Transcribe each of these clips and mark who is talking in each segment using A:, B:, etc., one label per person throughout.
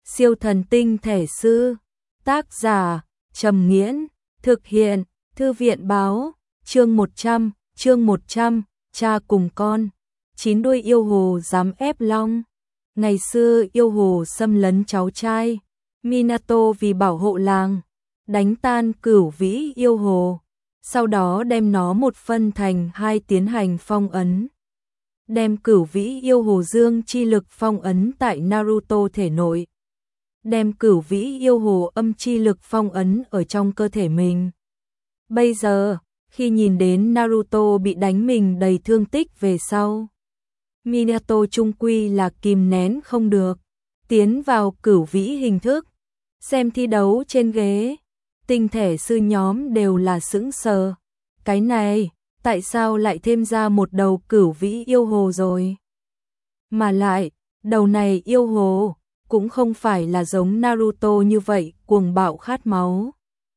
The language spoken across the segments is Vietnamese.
A: Siêu thần tinh thể sư. Tác giả Trầm Nghiễn. Thực hiện Thư viện báo. Chương 100, cha cùng con. 9 đuôi yêu hồ dám ép long. Ngày xưa yêu hồ xâm lấn cháu trai Minato vì bảo hộ làng, đánh tan Cửu Vĩ yêu hồ, sau đó đem nó một phân thành hai tiến hành phong ấn. Đem Cửu Vĩ yêu hồ dương chi lực phong ấn tại Naruto thể nội. Đem Cửu Vĩ yêu hồ âm chi lực phong ấn ở trong cơ thể mình. Bây giờ, khi nhìn đến Naruto bị đánh mình đầy thương tích về sau, Minato chung quy là kìm nén không được, tiến vào Cửu Vĩ hình thức, xem thi đấu trên ghế, tinh thể sư nhóm đều là sững sờ. Cái này, tại sao lại thêm ra một đầu Cửu Vĩ yêu hồ rồi? Mà lại, đầu này yêu hồ cũng không phải là giống Naruto như vậy cuồng bạo khát máu,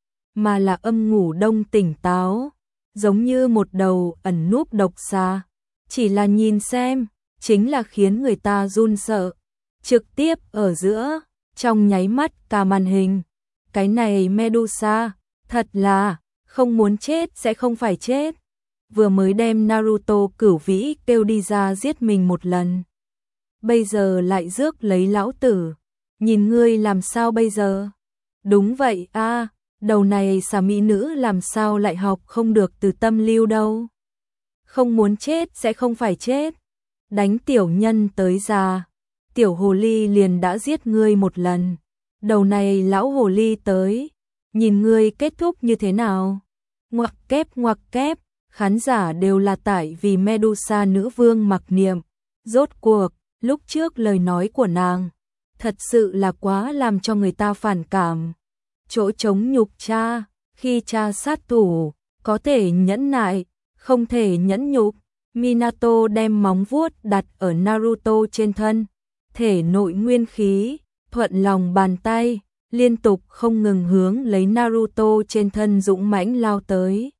A: mà là âm ngủ đông tỉnh táo, giống như một đầu ẩn núp độc xà. Chỉ là nhìn xem, chính là khiến người ta run sợ. Trực tiếp ở giữa, trong nháy mắt cả màn hình. Cái này Medusa, thật là, không muốn chết sẽ không phải chết. Vừa mới đem Naruto Cửu Vĩ kêu đi ra giết mình một lần. Bây giờ lại rước lấy lão tử. Nhìn ngươi làm sao bây giờ? Đúng vậy a, đầu này xà mỹ nữ làm sao lại học không được từ tâm lưu đâu. Không muốn chết sẽ không phải chết. Đánh tiểu nhân tới già, tiểu hồ ly liền đã giết ngươi một lần. Đầu này lão hồ ly tới, nhìn ngươi kết thúc như thế nào? Ngoặc kép, khán giả đều là tại vì Medusa nữ vương mặc niệm. Rốt cuộc, lúc trước lời nói của nàng, thật sự là quá làm cho người ta phản cảm. Chỗ trống nhục cha, khi cha sát thủ, có thể nhẫn nại, không thể nhẫn nhục. Minato đem móng vuốt đặt ở Naruto trên thân, thể nội nguyên khí, thuận lòng bàn tay, liên tục không ngừng hướng lấy Naruto trên thân dũng mãnh lao tới.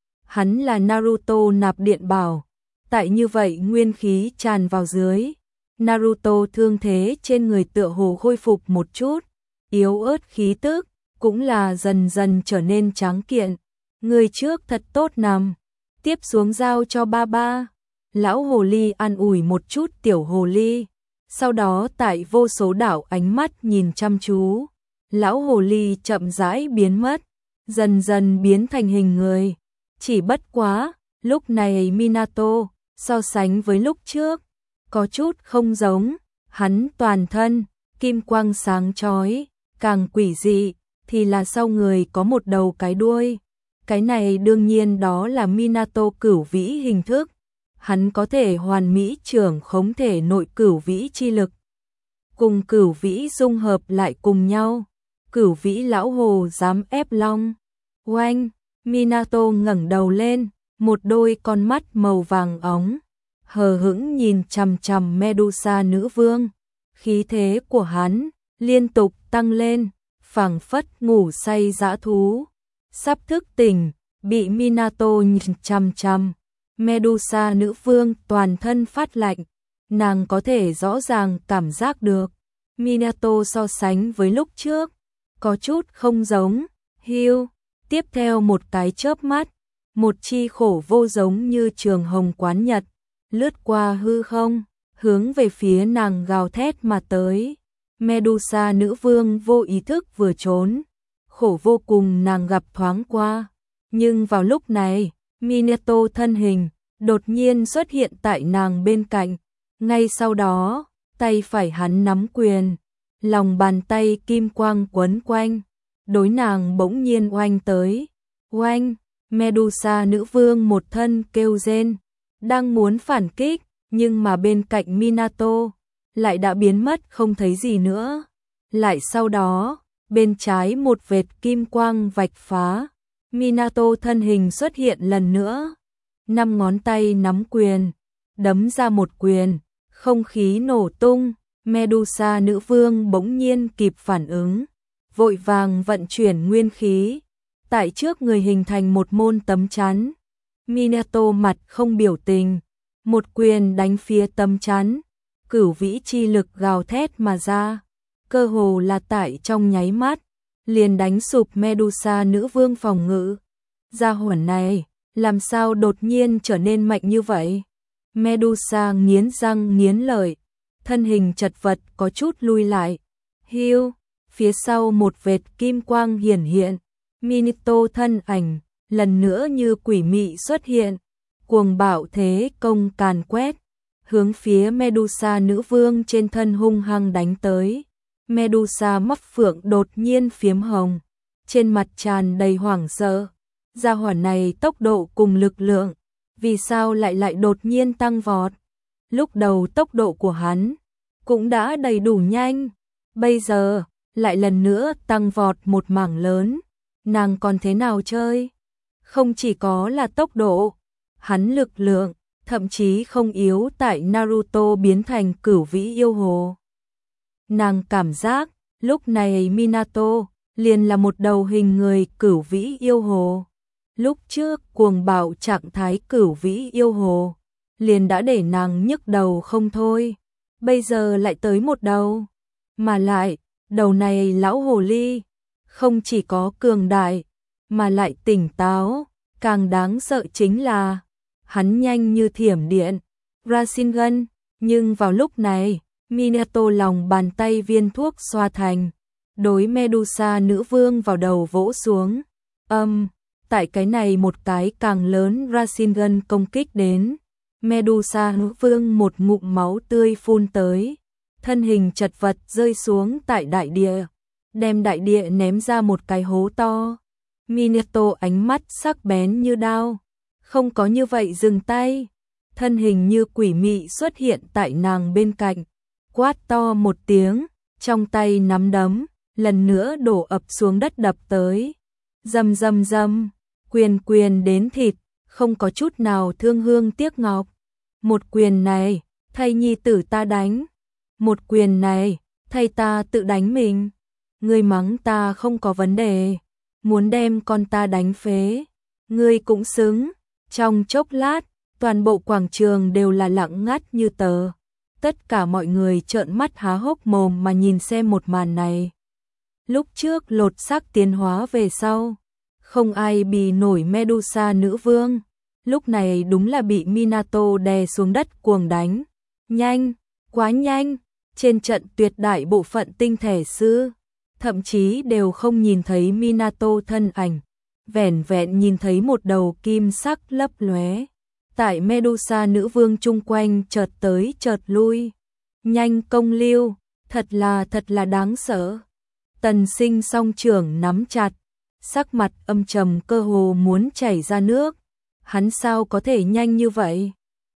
A: Hắn là Naruto nạp điện bảo, tại như vậy nguyên khí tràn vào dưới. Naruto thương thế trên người tựa hồ khôi phục một chút, yếu ớt khí tức, cũng là dần dần trở nên tráng kiện. Người trước thật tốt nằm, tiếp xuống giao cho ba. Lão hồ ly an ủi một chút tiểu hồ ly, sau đó tại vô số đảo ánh mắt nhìn chăm chú, lão hồ ly chậm rãi biến mất, dần dần biến thành hình người. Chỉ bất quá, lúc này Minato, so sánh với lúc trước, có chút không giống, hắn toàn thân, kim quang sáng chói, càng quỷ dị, thì là sau người có một đầu cái đuôi. Cái này đương nhiên đó là Minato Cửu Vĩ hình thức, hắn có thể hoàn mỹ trưởng khống thể nội Cửu Vĩ chi lực. Cùng Cửu Vĩ dung hợp lại cùng nhau, Cửu Vĩ lão hồ dám ép long. Oanh, Minato ngẩng đầu lên, một đôi con mắt màu vàng óng, hờ hững nhìn chằm chằm Medusa nữ vương. Khí thế của hắn liên tục tăng lên, phảng phất ngủ say dã thú, sắp thức tỉnh, bị Minato nhìn chằm chằm. Medusa nữ vương toàn thân phát lạnh, nàng có thể rõ ràng cảm giác được Minato so sánh với lúc trước có chút không giống. Hiu, tiếp theo một cái chớp mắt, một chi khổ vô giống như trường hồng quán nhật lướt qua hư không, hướng về phía nàng gào thét mà tới. Medusa nữ vương vô ý thức vừa trốn, khổ vô cùng nàng gặp thoáng qua, nhưng vào lúc này, Minato thân hình đột nhiên xuất hiện tại nàng bên cạnh. Ngay sau đó, tay phải hắn nắm quyền, lòng bàn tay kim quang quấn quanh, đối nàng bỗng nhiên oanh tới. Oanh, Medusa nữ vương một thân kêu rên, đang muốn phản kích, nhưng mà bên cạnh Minato lại đã biến mất không thấy gì nữa. Lại sau đó, bên trái một vệt kim quang vạch phá, Minato thân hình xuất hiện lần nữa. 5 ngón tay nắm quyền, đấm ra một quyền, không khí nổ tung. Medusa nữ vương bỗng nhiên kịp phản ứng, vội vàng vận chuyển nguyên khí, tại trước người hình thành một môn tấm chắn. Minato mặt không biểu tình, một quyền đánh phía tấm chắn, Cửu Vĩ chi lực gào thét mà ra. cơ hồ là tại trong nháy mắt, liền đánh sụp Medusa nữ vương phòng ngự. Gia hỏa này, làm sao đột nhiên trở nên mạnh như vậy? Medusa nghiến răng nghiến lợi, thân hình chật vật có chút lui lại. Hiu, phía sau một vệt kim quang hiển hiện, Minato thân ảnh, lần nữa như quỷ mị xuất hiện, cuồng bạo thế công càn quét, hướng phía Medusa nữ vương trên thân hung hăng đánh tới. Medusa mắt phượng đột nhiên phiếm hồng, trên mặt tràn đầy hoảng sợ. Gia hỏa này tốc độ cùng lực lượng, vì sao lại đột nhiên tăng vọt? Lúc đầu tốc độ của hắn cũng đã đầy đủ nhanh, bây giờ lại lần nữa tăng vọt một mảng lớn, nàng còn thế nào chơi? Không chỉ có là tốc độ, hắn lực lượng, thậm chí không yếu tại Naruto biến thành Cửu Vĩ yêu hồ. Nàng cảm giác, lúc này Minato liền là một đầu hình người Cửu Vĩ yêu hồ. Lúc trước cuồng bạo trạng thái Cửu Vĩ yêu hồ, liền đã để nàng nhức đầu không thôi. Bây giờ lại tới một đầu, mà lại, đầu này lão hồ ly, không chỉ có cường đại, mà lại tỉnh táo, càng đáng sợ chính là, hắn nhanh như thiểm điện, Rasengan, nhưng vào lúc này, Minato lòng bàn tay viên thuốc xoa thành, đối Medusa nữ vương vào đầu vỗ xuống, tại cái này một cái càng lớn Rasengan công kích đến, Medusa nữ vương một ngụm máu tươi phun tới, thân hình chật vật rơi xuống tại đại địa, đem đại địa ném ra một cái hố to. Minato ánh mắt sắc bén như đao, không có như vậy dừng tay, thân hình như quỷ mị xuất hiện tại nàng bên cạnh, quát to một tiếng, trong tay nắm đấm, lần nữa đổ ập xuống đất đập tới. Rầm rầm rầm, quyền quyền đến thịt, không có chút nào thương hương tiếc ngọc. Một quyền này, thay nhi tử ta đánh. Một quyền này, thay ta tự đánh mình. Ngươi mắng ta không có vấn đề, muốn đem con ta đánh phế, ngươi cũng xứng. Trong chốc lát, toàn bộ quảng trường đều là lặng ngắt như tờ. Tất cả mọi người trợn mắt há hốc mồm mà nhìn xem một màn này. Lúc trước lột xác tiến hóa về sau, không ai bì nổi Medusa nữ vương, lúc này đúng là bị Minato đè xuống đất cuồng đánh. Nhanh, quá nhanh, trên trận tuyệt đại bộ phận tinh thể sư, thậm chí đều không nhìn thấy Minato thân ảnh, vẻn vẹn nhìn thấy một đầu kim sắc lấp lóe. Tại Medusa nữ vương chung quanh chợt tới chợt lui, nhanh công lưu, thật là đáng sợ. Tần Sinh song trưởng nắm chặt, sắc mặt âm trầm cơ hồ muốn chảy ra nước. Hắn sao có thể nhanh như vậy?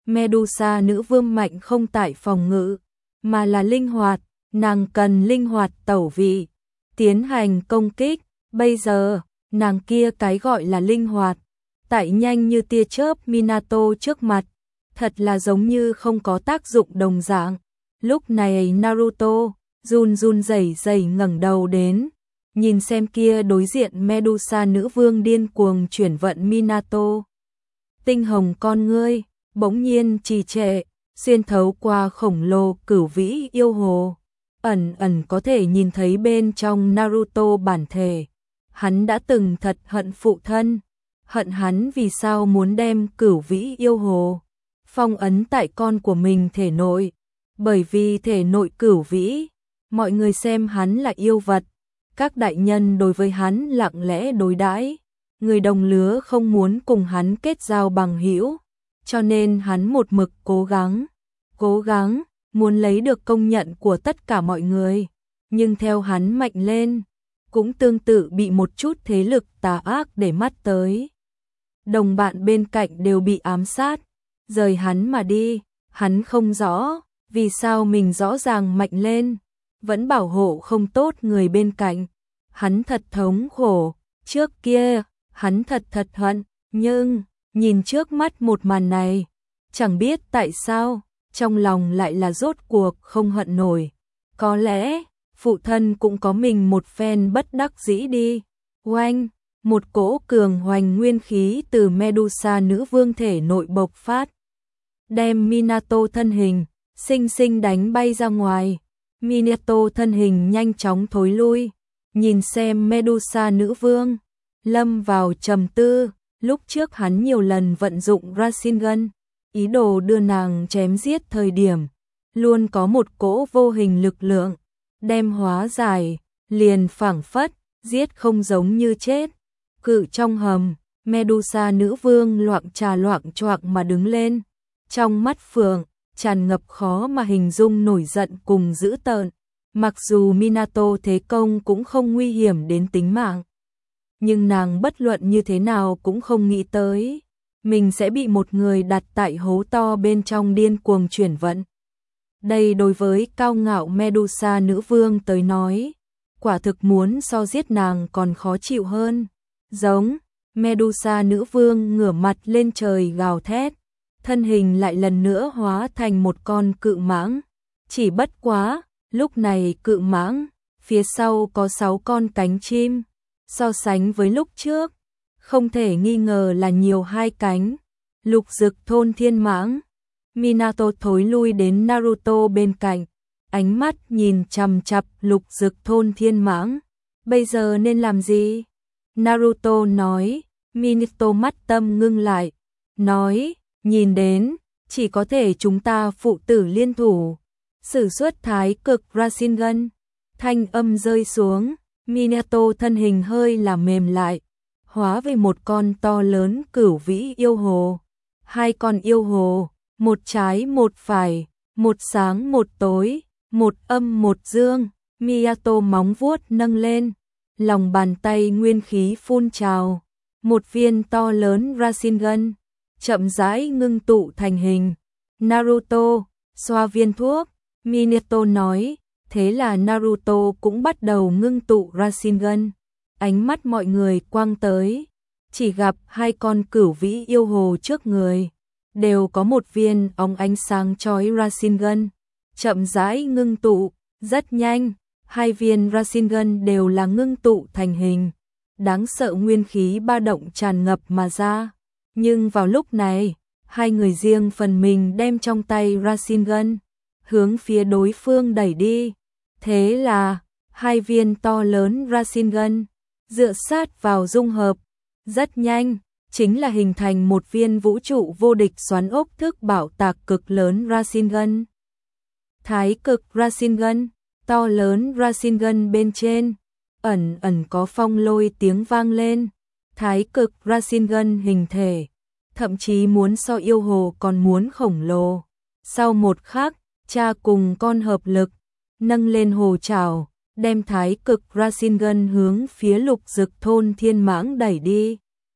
A: Medusa nữ vương mạnh không tại phòng ngự, mà là linh hoạt, nàng cần linh hoạt tẩu vị, tiến hành công kích. Bây giờ, nàng kia cái gọi là linh hoạt, tại nhanh như tia chớp Minato trước mặt, thật là giống như không có tác dụng đồng dạng. Lúc này Naruto run rẩy ngẩng đầu đến, nhìn xem kia đối diện Medusa nữ vương điên cuồng chuyển vận Minato. Tinh hồng con ngươi bỗng nhiên trì trệ, xuyên thấu qua khổng lồ Cửu Vĩ yêu hồ, ẩn có thể nhìn thấy bên trong Naruto bản thể. Hắn đã từng thật hận phụ thân, hận hắn vì sao muốn đem Cửu Vĩ yêu hồ phong ấn tại con của mình thể nội, bởi vì thể nội Cửu Vĩ, mọi người xem hắn là yêu vật, các đại nhân đối với hắn lặng lẽ đối đãi, người đồng lứa không muốn cùng hắn kết giao bằng hữu, cho nên hắn một mực cố gắng muốn lấy được công nhận của tất cả mọi người, nhưng theo hắn mạnh lên, cũng tương tự bị một chút thế lực tà ác để mắt tới. Đồng bạn bên cạnh đều bị ám sát, rời hắn mà đi, hắn không rõ vì sao mình rõ ràng mạnh lên, vẫn bảo hộ không tốt người bên cạnh. Hắn thật thống khổ, trước kia, hắn thật hận, nhưng, nhìn trước mắt một màn này, chẳng biết tại sao, trong lòng lại là rốt cuộc không hận nổi. Có lẽ, phụ thân cũng có mình một phen bất đắc dĩ đi. Oanh, một cỗ cường hoành nguyên khí từ Medusa nữ vương thể nội bộc phát, đem Minato thân hình, xinh xinh đánh bay ra ngoài. Minato thân hình nhanh chóng thối lui, nhìn xem Medusa nữ vương, lâm vào trầm tư. Lúc trước hắn nhiều lần vận dụng Rasengan, ý đồ đưa nàng chém giết thời điểm, luôn có một cỗ vô hình lực lượng, đem hóa giải, liền phảng phất, giết không giống như chết. Cự trong hầm, Medusa nữ vương loạng choạng mà đứng lên, trong mắt phượng, tràn ngập khó mà hình dung nổi giận cùng dữ tợn. Mặc dù Minato thế công cũng không nguy hiểm đến tính mạng, nhưng nàng bất luận như thế nào cũng không nghĩ tới, mình sẽ bị một người đặt tại hố to bên trong điên cuồng chuyển vận. Đây đối với cao ngạo Medusa nữ vương tới nói, quả thực muốn so giết nàng còn khó chịu hơn. Giống, Medusa nữ vương ngửa mặt lên trời gào thét, thân hình lại lần nữa hóa thành một con cự mãng. Chỉ bất quá, lúc này cự mãng, phía sau có 6 con cánh chim, so sánh với lúc trước, không thể nghi ngờ là nhiều 2 cánh. Lục Dực thôn thiên mãng. Minato thối lui đến Naruto bên cạnh, ánh mắt nhìn chằm chằm Lục Dực thôn thiên mãng. Bây giờ nên làm gì? Naruto nói. Minato mắt tâm ngưng lại, nói, nhìn đến, chỉ có thể chúng ta phụ tử liên thủ, sử xuất thái cực Rasengan. Thanh âm rơi xuống, Minato thân hình hơi là mềm lại, hóa về một con to lớn cửu vĩ yêu hồ. 2 con yêu hồ, một trái một phải, một sáng một tối, một âm một dương. Minato móng vuốt nâng lên, lòng bàn tay nguyên khí phun trào, một viên to lớn Rasengan chậm rãi ngưng tụ thành hình. Naruto, xoa viên thuốc. Minato nói, thế là Naruto cũng bắt đầu ngưng tụ Rasengan. Ánh mắt mọi người quang tới, chỉ gặp 2 con cửu vĩ yêu hồ trước người, đều có một viên óng ánh sáng chói Rasengan, chậm rãi ngưng tụ, rất nhanh, 2 viên Rasengan đều là ngưng tụ thành hình. Đáng sợ nguyên khí ba động tràn ngập mà ra. Nhưng vào lúc này, 2 người riêng phần mình đem trong tay Rasengan hướng phía đối phương đẩy đi. Thế là 2 viên to lớn Rasengan dựa sát vào dung hợp, rất nhanh, chính là hình thành một viên vũ trụ vô địch xoắn ốc thức bảo tạc cực lớn Rasengan. Thái cực Rasengan, to lớn Rasengan bên trên, ẩn ẩn có phong lôi tiếng vang lên. Thái cực Rasengan hình thể, thậm chí muốn so yêu hồ còn muốn khổng lồ. Sau một khắc, cha cùng con hợp lực, nâng lên hồ trảo, đem thái cực Rasengan hướng phía Lục Dực thôn thiên mãng đẩy đi.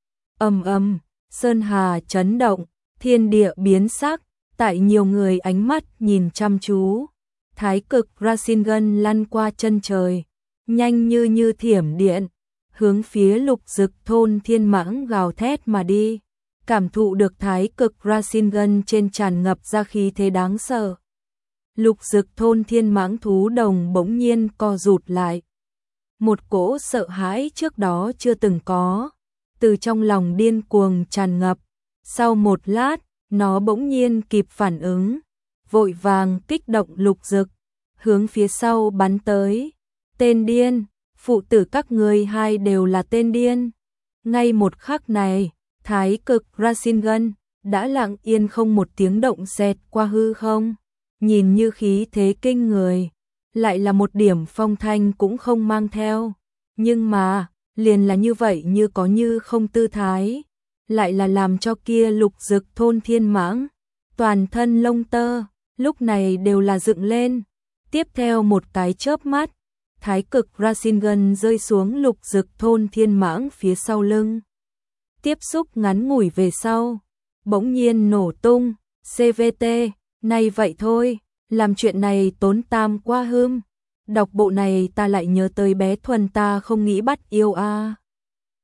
A: Ầm ầm, sơn hà chấn động, thiên địa biến sắc, tại nhiều người ánh mắt nhìn chăm chú, thái cực Rasengan lăn qua chân trời, nhanh như thiểm điện, hướng phía Lục Dực thôn thiên mãng gào thét mà đi. Cảm thụ được thái cực Rasengan trên tràn ngập ra khí thế đáng sợ, Lục Dực thôn thiên mãng thú đồng bỗng nhiên co rụt lại. Một cỗ sợ hãi trước đó chưa từng có, từ trong lòng điên cuồng tràn ngập. Sau một lát, nó bỗng nhiên kịp phản ứng, vội vàng kích động Lục Dực, hướng phía sau bắn tới. Tên điên, phụ tử các ngươi 2 đều là tên điên. Ngay một khắc này, thái cực Rasengan đã lặng yên không một tiếng động xẹt qua hư không, nhìn như khí thế kinh người, lại là một điểm phong thanh cũng không mang theo. Nhưng mà, liền là như vậy như có như không tư thái, lại là làm cho kia Lục Dực thôn thiên mãng, toàn thân lông tơ, lúc này đều là dựng lên. Tiếp theo một cái chớp mắt, thái cực Rasengan rơi xuống Lục Dực thôn thiên mãng phía sau lưng. Tiếp xúc ngắn ngủi về sau, bỗng nhiên nổ tung. CVT, này vậy thôi, làm chuyện này tốn tam qua hươm. Đọc bộ này ta lại nhớ tới bé Thuần ta không nghĩ bắt yêu a.